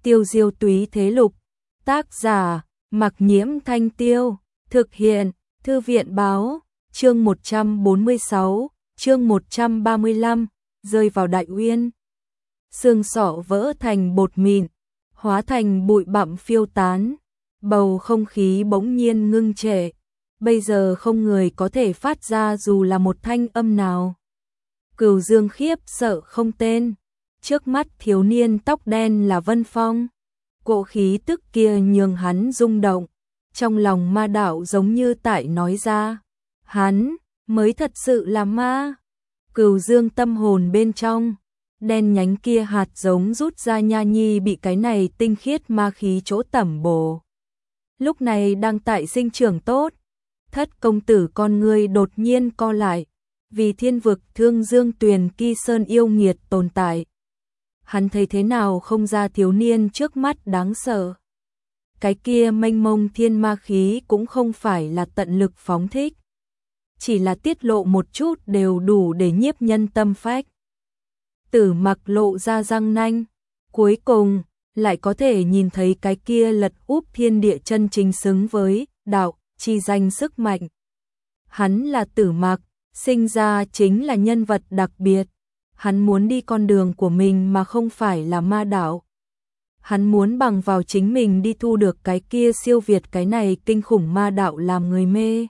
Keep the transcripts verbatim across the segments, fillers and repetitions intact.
Tiêu diêu túy thế lục. Tác giả, Mặc Nhiễm Thanh Tiêu. Thực hiện, Thư viện báo. Chương một trăm bốn mươi sáu, chương một trăm ba mươi lăm, rơi vào đại uyên. Xương sọ vỡ thành bột mịn, hóa thành bụi bặm phiêu tán. Bầu không khí bỗng nhiên ngưng trệ. Bây giờ không người có thể phát ra dù là một thanh âm nào. Cửu Dương khiếp sợ không tên. Trước mắt thiếu niên tóc đen là Vân Phong. Cỗ khí tức kia nhường hắn rung động. Trong lòng ma đạo giống như tại nói ra. Hắn mới thật sự là ma. Cửu Dương tâm hồn bên trong. Đen nhánh kia hạt giống rút ra nha nhi bị cái này tinh khiết ma khí chỗ tẩm bổ. Lúc này đang tại sinh trưởng tốt. Thất công tử con ngươi đột nhiên co lại. Vì thiên vực Thương Dương Tuyền Kỳ Sơn yêu nghiệt tồn tại. Hắn thấy thế nào không ra thiếu niên trước mắt đáng sợ. Cái kia mênh mông thiên ma khí cũng không phải là tận lực phóng thích. Chỉ là tiết lộ một chút đều đủ để nhiếp nhân tâm phách. Tử Mặc lộ ra răng nanh. Cuối cùng, lại có thể nhìn thấy cái kia lật úp thiên địa chân chính xứng với đạo, chi danh sức mạnh. Hắn là Tử Mặc, sinh ra chính là nhân vật đặc biệt. Hắn muốn đi con đường của mình mà không phải là ma đạo. Hắn muốn bằng vào chính mình đi thu được cái kia siêu việt cái này kinh khủng ma đạo làm người mê.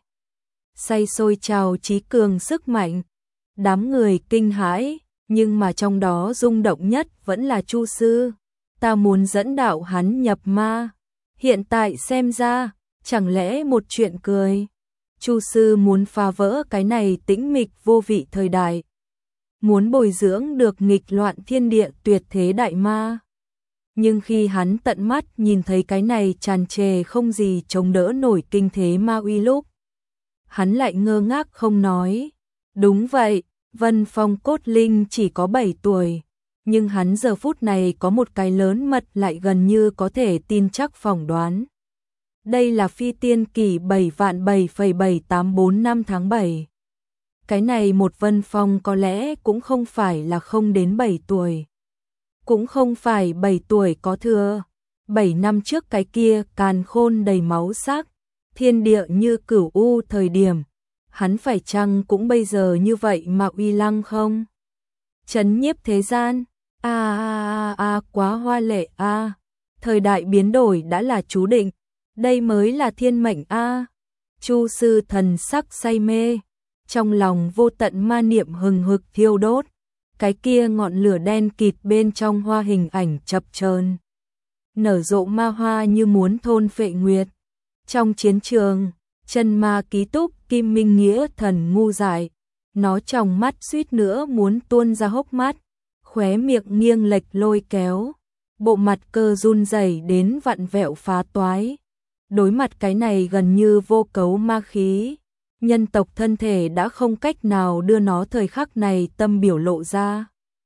Say sôi trào trí cường sức mạnh. Đám người kinh hãi, nhưng mà trong đó rung động nhất vẫn là Chu sư. Ta muốn dẫn đạo hắn nhập ma. Hiện tại xem ra, chẳng lẽ một chuyện cười. Chu sư muốn phá vỡ cái này tĩnh mịch vô vị thời đại. Muốn bồi dưỡng được nghịch loạn thiên địa tuyệt thế đại ma. Nhưng khi hắn tận mắt nhìn thấy cái này tràn trề không gì chống đỡ nổi kinh thế ma uy lúc. Hắn lại ngơ ngác không nói. Đúng vậy, Vân Phong cốt linh chỉ có bảy tuổi. Nhưng hắn giờ phút này có một cái lớn mật lại gần như có thể tin chắc phỏng đoán. Đây là phi tiên kỷ bảy vạn bảy phẩy bảy tám bốn năm tháng bảy. Cái này một Vân Phong có lẽ cũng không phải là không đến bảy tuổi. Cũng không phải bảy tuổi có thừa. bảy năm trước cái kia càn khôn đầy máu sắc. Thiên địa như cửu u thời điểm. Hắn phải chăng cũng bây giờ như vậy mà uy lăng không? Chấn nhiếp thế gian. A a a a quá hoa lệ a. À. Thời đại biến đổi đã là chú định. Đây mới là thiên mệnh a. À. Chu sư thần sắc say mê. Trong lòng vô tận ma niệm hừng hực thiêu đốt. Cái kia ngọn lửa đen kịt bên trong hoa hình ảnh chập chờn. Nở rộ ma hoa như muốn thôn phệ nguyệt. Trong chiến trường, chân ma ký túc Kim Minh Nghĩa thần ngu dại. Nó trong mắt suýt nữa muốn tuôn ra hốc mắt. Khóe miệng nghiêng lệch lôi kéo. Bộ mặt cơ run rẩy đến vặn vẹo phá toái. Đối mặt cái này gần như vô cấu ma khí. Nhân tộc thân thể đã không cách nào đưa nó thời khắc này tâm biểu lộ ra.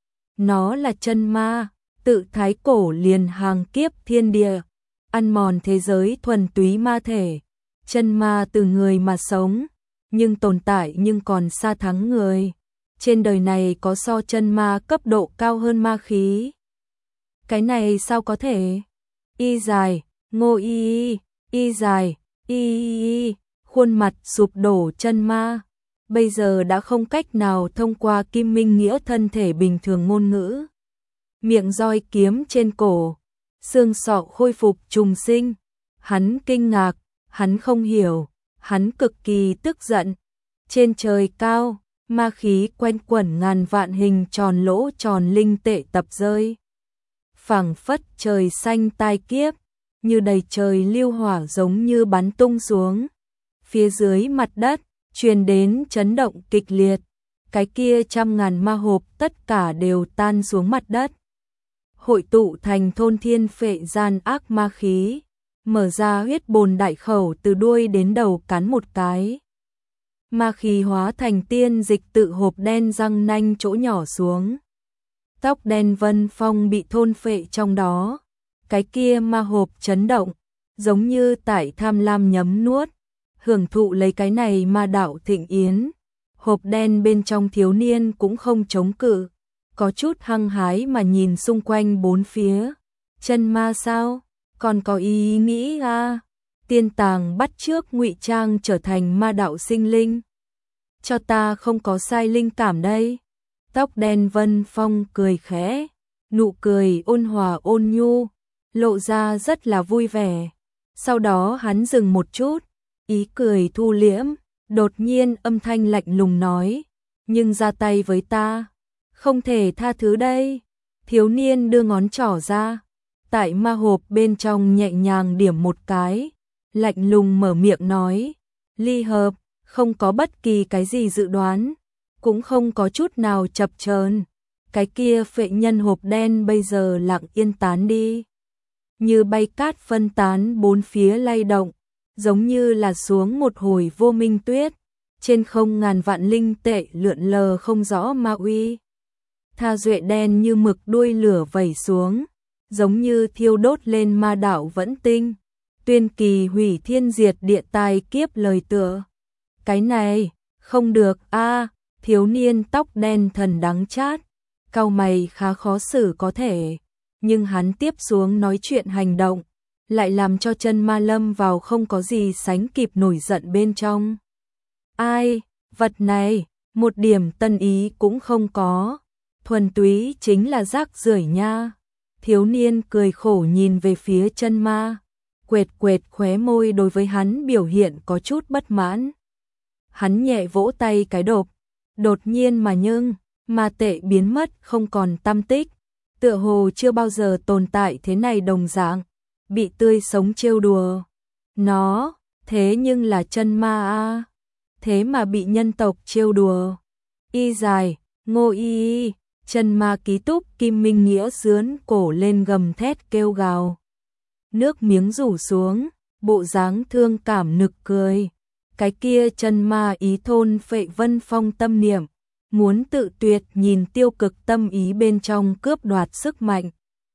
Nó là chân ma, tự thái cổ liền hàng kiếp thiên địa, ăn mòn thế giới thuần túy ma thể. Chân ma từ người mà sống, nhưng tồn tại nhưng còn xa thắng người. Trên đời này có so chân ma cấp độ cao hơn ma khí. Cái này sao có thể? Y dài, ngô y y, y dài, y y y. Khuôn mặt sụp đổ chân ma, bây giờ đã không cách nào thông qua Kim Minh Nghĩa thân thể bình thường ngôn ngữ. Miệng roi kiếm trên cổ, xương sọ khôi phục trùng sinh. Hắn kinh ngạc, hắn không hiểu, hắn cực kỳ tức giận. Trên trời cao, ma khí quanh quẩn ngàn vạn hình tròn lỗ tròn linh tệ tập rơi. Phảng phất trời xanh tai kiếp, như đầy trời lưu hỏa giống như bắn tung xuống. Phía dưới mặt đất, truyền đến chấn động kịch liệt. Cái kia trăm ngàn ma hộp tất cả đều tan xuống mặt đất. Hội tụ thành thôn thiên phệ gian ác ma khí. Mở ra huyết bồn đại khẩu từ đuôi đến đầu cắn một cái. Ma khí hóa thành tiên dịch tự hộp đen răng nanh chỗ nhỏ xuống. Tóc đen Vân Phong bị thôn phệ trong đó. Cái kia ma hộp chấn động, giống như tại tham lam nhấm nuốt. Hưởng thụ lấy cái này ma đạo thịnh yến. Hộp đen bên trong thiếu niên cũng không chống cự. Có chút hăng hái mà nhìn xung quanh bốn phía. Chân ma sao? Còn có ý nghĩ à? Tiên tàng bắt chước ngụy trang trở thành ma đạo sinh linh. Cho ta không có sai linh cảm đây. Tóc đen Vân Phong cười khẽ, nụ cười ôn hòa ôn nhu, lộ ra rất là vui vẻ. Sau đó hắn dừng một chút, ý cười thu liễm, đột nhiên âm thanh lạnh lùng nói, nhưng ra tay với ta, không thể tha thứ đây. Thiếu niên đưa ngón trỏ ra, tại ma hộp bên trong nhẹ nhàng điểm một cái, lạnh lùng mở miệng nói, ly hợp, không có bất kỳ cái gì dự đoán, cũng không có chút nào chập chờn. Cái kia phệ nhân hộp đen bây giờ lặng yên tán đi, như bay cát phân tán bốn phía lay động, giống như là xuống một hồi vô minh tuyết, trên không ngàn vạn linh tệ lượn lờ không rõ ma uy. Tha duệ đen như mực đuôi lửa vẩy xuống, giống như thiêu đốt lên ma đạo vẫn tinh, tuyên kỳ hủy thiên diệt địa tai kiếp lời tựa. Cái này, không được a. Thiếu niên tóc đen thần đắng chát, cau mày khá khó xử có thể, nhưng hắn tiếp xuống nói chuyện hành động, lại làm cho chân ma lâm vào không có gì sánh kịp nổi giận bên trong. Ai, vật này, một điểm tân ý cũng không có, thuần túy chính là rác rưởi nha. Thiếu niên cười khổ nhìn về phía chân ma, quệt quệt khóe môi đối với hắn biểu hiện có chút bất mãn. Hắn nhẹ vỗ tay cái đột, đột nhiên mà nhưng, ma tệ biến mất không còn tăm tích, tựa hồ chưa bao giờ tồn tại thế này đồng dạng, bị tươi sống trêu đùa. Nó, thế nhưng là chân ma a, thế mà bị nhân tộc trêu đùa. Y dài, ngô y y, chân ma ký túc Kim Minh Nghĩa sướn cổ lên gầm thét kêu gào. Nước miếng rủ xuống, bộ dáng thương cảm nực cười. Cái kia chân ma ý thôn phệ Vân Phong tâm niệm, muốn tự tuyệt nhìn tiêu cực tâm ý bên trong cướp đoạt sức mạnh.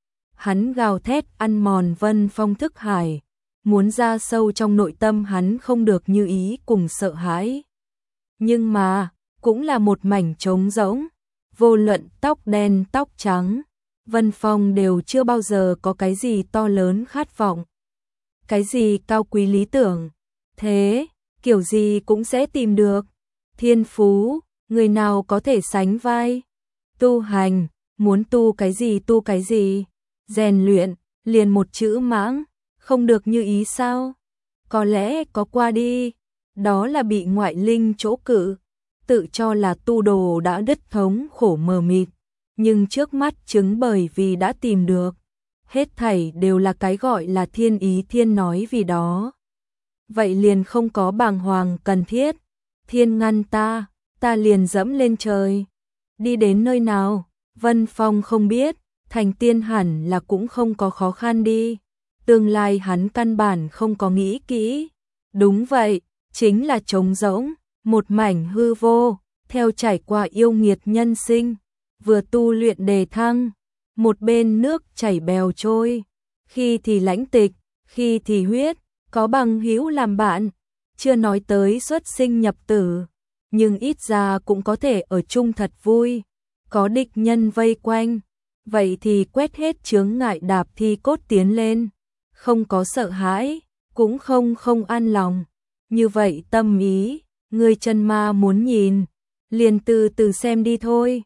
Hắn gào thét ăn mòn Vân Phong thức hải, muốn ra sâu trong nội tâm hắn không được như ý cùng sợ hãi. Nhưng mà, cũng là một mảnh trống rỗng, vô luận tóc đen tóc trắng, Vân Phong đều chưa bao giờ có cái gì to lớn khát vọng, cái gì cao quý lý tưởng. Thế, kiểu gì cũng sẽ tìm được. Thiên phú, người nào có thể sánh vai. Tu hành, muốn tu cái gì tu cái gì. Rèn luyện, liền một chữ mãng, không được như ý sao? Có lẽ có qua đi, đó là bị ngoại linh chỗ cự, tự cho là tu đồ đã đứt thống khổ mờ mịt, nhưng trước mắt chứng bởi vì đã tìm được, hết thảy đều là cái gọi là thiên ý thiên nói vì đó. Vậy liền không có bàng hoàng cần thiết, thiên ngăn ta, ta liền dẫm lên trời. Đi đến nơi nào, Vân Phong không biết, thành tiên hẳn là cũng không có khó khăn đi. Tương lai hắn căn bản không có nghĩ kỹ. Đúng vậy, chính là trống rỗng, một mảnh hư vô, theo trải qua yêu nghiệt nhân sinh, vừa tu luyện đề thăng, một bên nước chảy bèo trôi, khi thì lãnh tịch, khi thì huyết, có bằng hữu làm bạn, chưa nói tới xuất sinh nhập tử, nhưng ít ra cũng có thể ở chung thật vui, có địch nhân vây quanh, vậy thì quét hết chướng ngại đạp thi cốt tiến lên, không có sợ hãi, cũng không không an lòng, như vậy tâm ý, người chân ma muốn nhìn, liền từ từ xem đi thôi.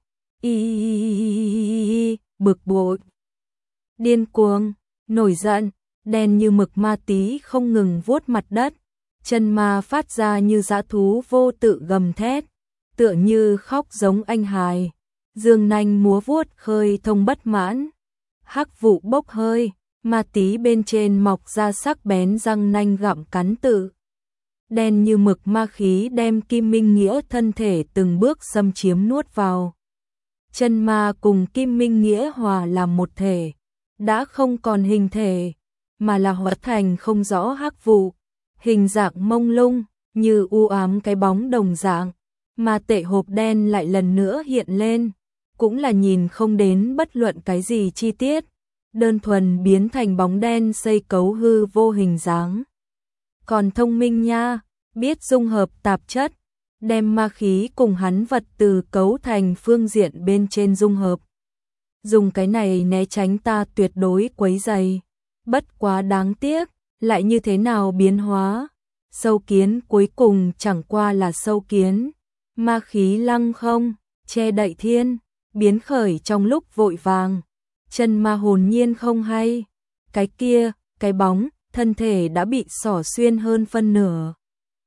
Y bực bội, điên cuồng, nổi giận, đen như mực ma tí không ngừng vuốt mặt đất, chân ma phát ra như dã thú vô tự gầm thét, tựa như khóc giống anh hài, dương nanh múa vuốt khơi thông bất mãn, hắc vụ bốc hơi, ma tí bên trên mọc ra sắc bén răng nanh gặm cắn tự. Đen như mực ma khí đem Kim Minh Nghĩa thân thể từng bước xâm chiếm nuốt vào. Chân ma cùng Kim Minh Nghĩa hòa làm một thể, đã không còn hình thể, mà là hóa thành không rõ hắc vụ, hình dạng mông lung, như u ám cái bóng đồng dạng, mà tệ hộp đen lại lần nữa hiện lên, cũng là nhìn không đến bất luận cái gì chi tiết, đơn thuần biến thành bóng đen xây cấu hư vô hình dáng. Còn thông minh nha, biết dung hợp tạp chất, đem ma khí cùng hắn vật từ cấu thành phương diện bên trên dung hợp. dùng cái này né tránh ta tuyệt đối quấy rầy. Bất quá đáng tiếc, lại như thế nào biến hóa? Sâu kiến cuối cùng chẳng qua là sâu kiến, ma khí lăng không, che đậy thiên, biến khởi trong lúc vội vàng. Chân ma hồn nhiên không hay, cái kia, cái bóng, thân thể đã bị xỏ xuyên hơn phân nửa.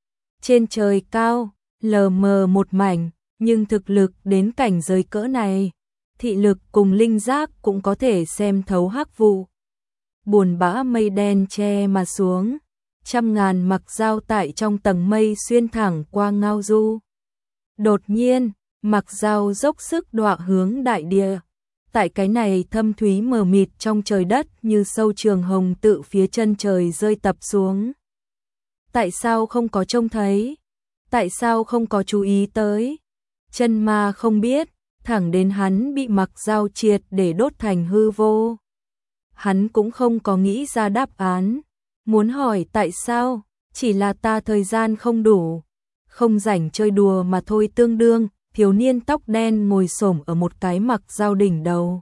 Trên trời cao, lờ mờ một mảnh, nhưng thực lực đến cảnh giới cỡ này, thị lực cùng linh giác cũng có thể xem thấu hắc vụ. Buồn bã mây đen che mà xuống, trăm ngàn mặc dao tại trong tầng mây xuyên thẳng qua ngao du. Đột nhiên, mặc dao dốc sức đọa hướng đại địa. Tại cái này thâm thúy mờ mịt trong trời đất như sâu trường hồng tự phía chân trời rơi tập xuống. Tại sao không có trông thấy? Tại sao không có chú ý tới? Chân ma không biết, thẳng đến hắn bị mặc dao triệt để đốt thành hư vô. Hắn cũng không có nghĩ ra đáp án. Muốn hỏi tại sao, chỉ là ta thời gian không đủ, không rảnh chơi đùa mà thôi. Tương đương, thiếu niên tóc đen ngồi xổm ở một cái mặc dao đỉnh đầu.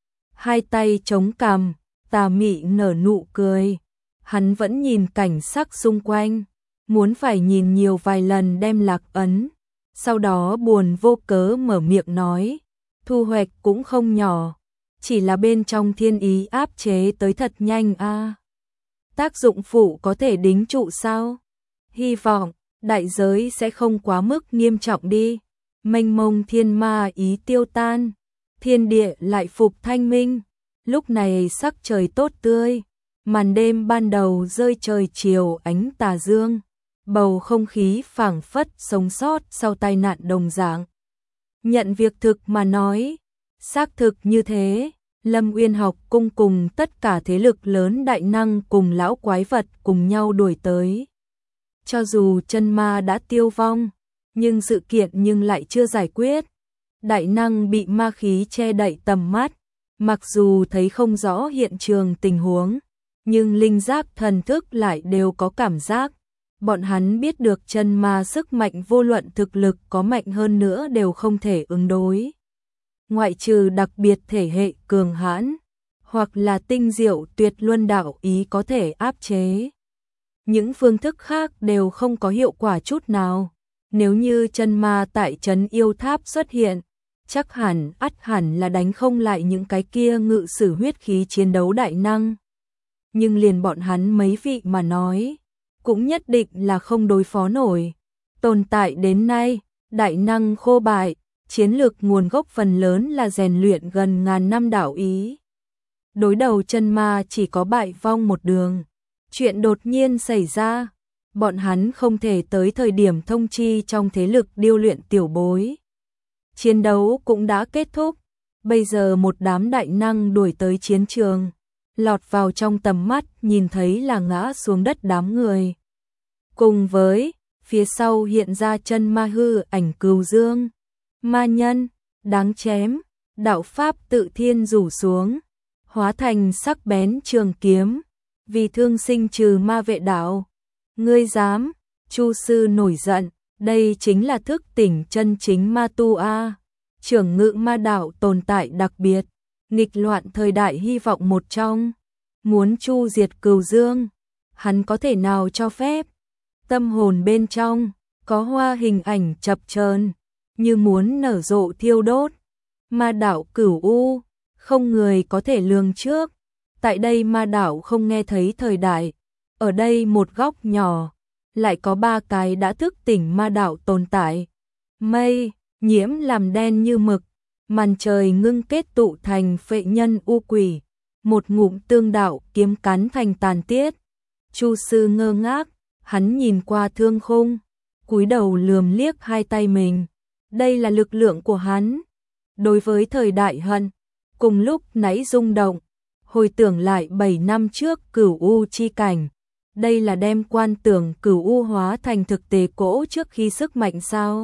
Hai tay chống cằm, tà mị nở nụ cười. Hắn vẫn nhìn cảnh sắc xung quanh, muốn phải nhìn nhiều vài lần đem lạc ấn. Sau đó buồn vô cớ mở miệng nói, thu hoạch cũng không nhỏ, chỉ là bên trong thiên ý áp chế tới thật nhanh a. À. Tác dụng phụ có thể đính trụ sao? Hy vọng, đại giới sẽ không quá mức nghiêm trọng đi. Mênh mông thiên ma ý tiêu tan, thiên địa lại phục thanh minh. Lúc này sắc trời tốt tươi, màn đêm ban đầu rơi trời chiều ánh tà dương. Bầu không khí phảng phất sống sót sau tai nạn đồng dạng. Nhận việc thực mà nói, xác thực như thế, Lâm Uyên học cung cùng tất cả thế lực lớn đại năng cùng lão quái vật cùng nhau đuổi tới. Cho dù chân ma đã tiêu vong, nhưng sự kiện nhưng lại chưa giải quyết. Đại năng bị ma khí che đậy tầm mắt, mặc dù thấy không rõ hiện trường tình huống, nhưng linh giác thần thức lại đều có cảm giác. Bọn hắn biết được chân ma sức mạnh vô luận thực lực có mạnh hơn nữa đều không thể ứng đối. Ngoại trừ đặc biệt thể hệ cường hãn, hoặc là tinh diệu tuyệt luân đạo ý có thể áp chế. Những phương thức khác đều không có hiệu quả chút nào. Nếu như chân ma tại trấn yêu tháp xuất hiện, chắc hẳn ắt hẳn là đánh không lại những cái kia ngự sử huyết khí chiến đấu đại năng. Nhưng liền bọn hắn mấy vị mà nói, cũng nhất định là không đối phó nổi. Tồn tại đến nay, đại năng khô bại, chiến lược nguồn gốc phần lớn là rèn luyện gần ngàn năm đạo ý. Đối đầu chân ma chỉ có bại vong một đường. Chuyện đột nhiên xảy ra, bọn hắn không thể tới thời điểm thông chi trong thế lực điêu luyện tiểu bối. Chiến đấu cũng đã kết thúc, bây giờ một đám đại năng đuổi tới chiến trường, lọt vào trong tầm mắt nhìn thấy là ngã xuống đất đám người. Cùng với, phía sau hiện ra chân ma hư ảnh Cừu Dương. Ma nhân, đáng chém, đạo pháp tự thiên rủ xuống, hóa thành sắc bén trường kiếm, vì thương sinh trừ ma vệ đạo. Ngươi dám? Chu sư nổi giận, đây chính là thức tỉnh chân chính ma tu a. Trưởng ngự ma đạo tồn tại đặc biệt, nghịch loạn thời đại hy vọng một trong, muốn chu diệt Cừu Dương, hắn có thể nào cho phép? Tâm hồn bên trong có hoa hình ảnh chập chờn, như muốn nở rộ thiêu đốt. Ma đạo Cửu U, không người có thể lường trước. Tại đây ma đạo không nghe thấy thời đại, ở đây một góc nhỏ, lại có ba cái đã thức tỉnh ma đạo tồn tại. Mây, nhiễm làm đen như mực, màn trời ngưng kết tụ thành phệ nhân u quỷ, một ngụm tương đạo kiếm cắn thành tàn tiết. Chu sư ngơ ngác, hắn nhìn qua thương khung, cúi đầu lườm liếc hai tay mình. Đây là lực lượng của hắn. Đối với thời đại hận, cùng lúc nãy rung động, hồi tưởng lại bảy năm trước Cửu U chi cảnh. Đây là đem quan tưởng Cửu U hóa thành thực tế cỗ trước khi sức mạnh sao?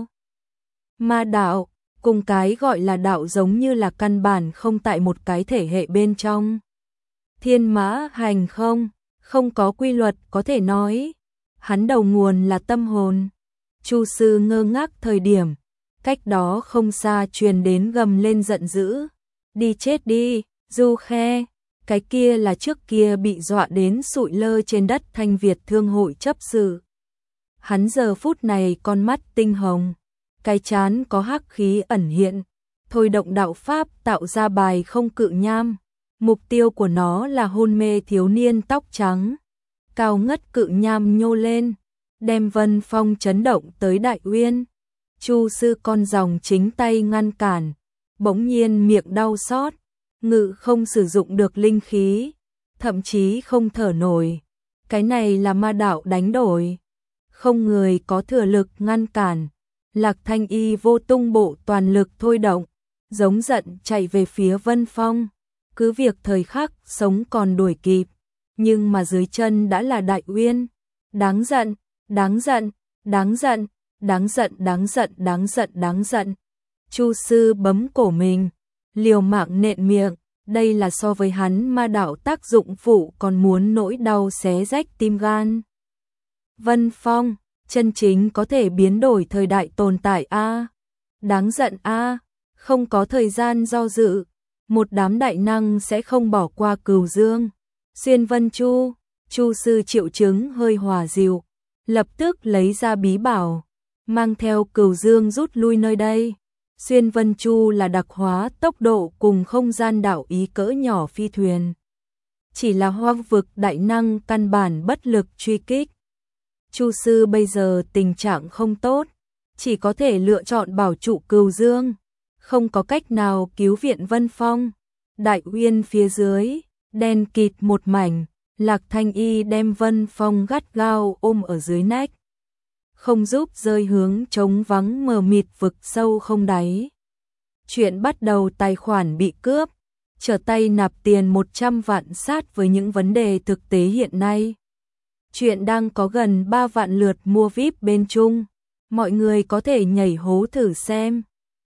Ma đạo, cùng cái gọi là đạo giống như là căn bản không tại một cái thể hệ bên trong. Thiên mã hành không, không có quy luật có thể nói. Hắn đầu nguồn là tâm hồn. Chu sư ngơ ngác thời điểm, cách đó không xa truyền đến gầm lên giận dữ. Đi chết đi, Du Khe, cái kia là trước kia bị dọa đến sụi lơ trên đất Thanh Việt Thương hội chấp sự. Hắn giờ phút này con mắt tinh hồng, cái trán có hắc khí ẩn hiện, thôi động đạo pháp tạo ra bài không cự nham. Mục tiêu của nó là hôn mê thiếu niên tóc trắng. Cao ngất cự nham nhô lên, đem Vân Phong chấn động tới Đại Uyên. Chu sư con rồng chính tay ngăn cản, bỗng nhiên miệng đau xót, ngự không sử dụng được linh khí, thậm chí không thở nổi. Cái này là ma đạo đánh đổi, không người có thừa lực ngăn cản. Lạc Thanh Y vô tung bộ toàn lực thôi động, giống giận chạy về phía Vân Phong. Cứ việc thời khắc sống còn đuổi kịp, nhưng mà dưới chân đã là Đại Uyên. Đáng giận, đáng giận, đáng giận, đáng giận, đáng giận, đáng giận, đáng giận. Chu sư bấm cổ mình, liều mạng nện miệng, đây là so với hắn ma đạo tác dụng phụ còn muốn nỗi đau xé rách tim gan. Vân Phong, chân chính có thể biến đổi thời đại tồn tại a. Đáng giận a, không có thời gian do dự, một đám đại năng sẽ không bỏ qua Cửu Dương. Xuyên Vân Chu, Chu sư triệu chứng hơi hòa dịu, lập tức lấy ra bí bảo, mang theo Cửu Dương rút lui nơi đây. Xuyên Vân Chu là đặc hóa tốc độ cùng không gian đảo ý cỡ nhỏ phi thuyền. Chỉ là hoang vực đại năng căn bản bất lực truy kích. Chu sư bây giờ tình trạng không tốt, chỉ có thể lựa chọn bảo trụ Cửu Dương, không có cách nào cứu viện Vân Phong. Đại Uyên phía dưới, đen kịt một mảnh, Lạc Thanh Y đem Vân Phong gắt gao ôm ở dưới nách, không giúp rơi hướng trống vắng mờ mịt vực sâu không đáy. Chuyện bắt đầu tài khoản bị cướp, trở tay nạp tiền một trăm vạn sát với những vấn đề thực tế hiện nay. Chuyện đang có gần ba vạn lượt mua vi ai pi bên Trung, mọi người có thể nhảy hố thử xem.